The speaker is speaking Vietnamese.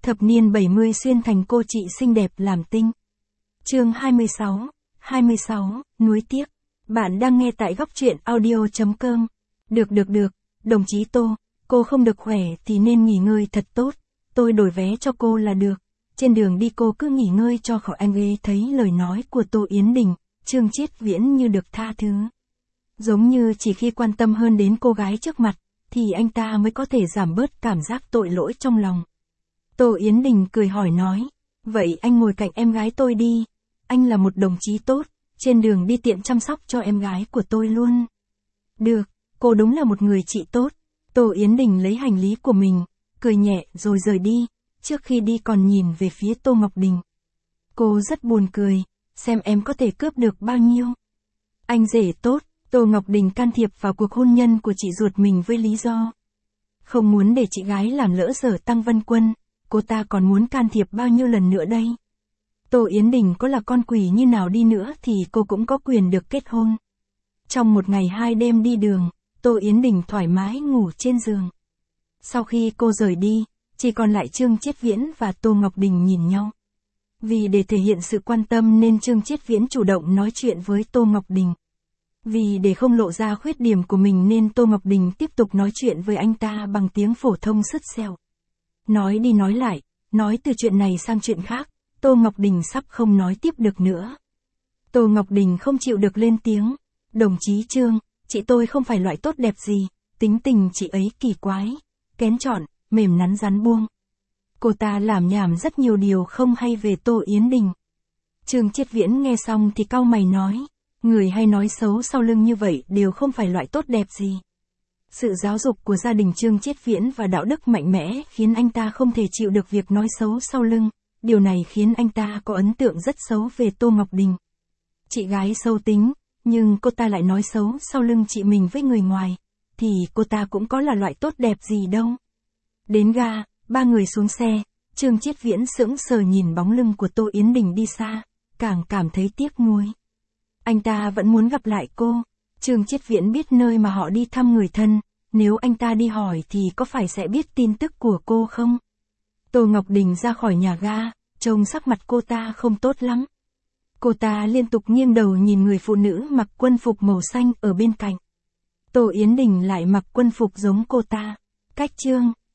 Thập niên 70 xuyên thành cô chị xinh đẹp làm tinh. Chương 26, nuối tiếc. Bạn đang nghe tại góc truyện audio.com. Được, đồng chí Tô, cô không được khỏe thì nên nghỉ ngơi thật tốt, tôi đổi vé cho cô là được. Trên đường đi cô cứ nghỉ ngơi cho khỏi anh ấy. Thấy lời nói của Tô Yến Đình, Trương Chiết Viễn như được tha thứ. Giống như chỉ khi quan tâm hơn đến cô gái trước mặt, thì anh ta mới có thể giảm bớt cảm giác tội lỗi trong lòng. Tô Yến Đình cười hỏi nói, vậy anh ngồi cạnh em gái tôi đi, anh là một đồng chí tốt, trên đường đi tiện chăm sóc cho em gái của tôi luôn. Được, cô đúng là một người chị tốt. Tô Yến Đình lấy hành lý của mình, cười nhẹ rồi rời đi, trước khi đi còn nhìn về phía Tô Ngọc Đình. Cô rất buồn cười, xem em có thể cướp được bao nhiêu. Anh rể tốt. Tô Ngọc Đình can thiệp vào cuộc hôn nhân của chị ruột mình với lý do không muốn để chị gái làm lỡ dở Tăng Vân Quân, cô ta còn muốn can thiệp bao nhiêu lần nữa đây. Tô Yến Đình có là con quỷ như nào đi nữa thì cô cũng có quyền được kết hôn. Trong một ngày 2 đêm đi đường, Tô Yến Đình thoải mái ngủ trên giường. Sau khi cô rời đi, chỉ còn lại Trương Chiết Viễn và Tô Ngọc Đình nhìn nhau. Vì để thể hiện sự quan tâm nên Trương Chiết Viễn chủ động nói chuyện với Tô Ngọc Đình. Vì để không lộ ra khuyết điểm của mình nên Tô Ngọc Đình tiếp tục nói chuyện với anh ta bằng tiếng phổ thông sứt sẹo. Nói đi nói lại, nói từ chuyện này sang chuyện khác, Tô Ngọc Đình sắp không nói tiếp được nữa. Tô Ngọc Đình không chịu được lên tiếng, đồng chí Trương, chị tôi không phải loại tốt đẹp gì, tính tình chị ấy kỳ quái, kén chọn, mềm nắn rắn buông. Cô ta làm nhảm rất nhiều điều không hay về Tô Yến Đình. Trương Chiết Viễn nghe xong thì cau mày nói, người hay nói xấu sau lưng như vậy đều không phải loại tốt đẹp gì. Sự giáo dục của gia đình Trương Chiết Viễn và đạo đức mạnh mẽ khiến anh ta không thể chịu được việc nói xấu sau lưng, điều này khiến anh ta có ấn tượng rất xấu về Tô Ngọc Đình. Chị gái xấu tính, nhưng cô ta lại nói xấu sau lưng chị mình với người ngoài, thì cô ta cũng có là loại tốt đẹp gì đâu. Đến ga, ba người xuống xe, Trương Chiết Viễn sững sờ nhìn bóng lưng của Tô Yến Đình đi xa, càng cảm thấy tiếc nuối. Anh ta vẫn muốn gặp lại cô. Trương Chiết Viễn biết nơi mà họ đi thăm người thân, nếu anh ta đi hỏi thì có phải sẽ biết tin tức của cô không? Tô Ngọc Đình ra khỏi nhà ga, trông sắc mặt cô ta không tốt lắm. Cô ta liên tục nghiêng đầu nhìn người phụ nữ mặc quân phục màu xanh ở bên cạnh. Tô Yến Đình lại mặc quân phục giống cô ta. Cách Trương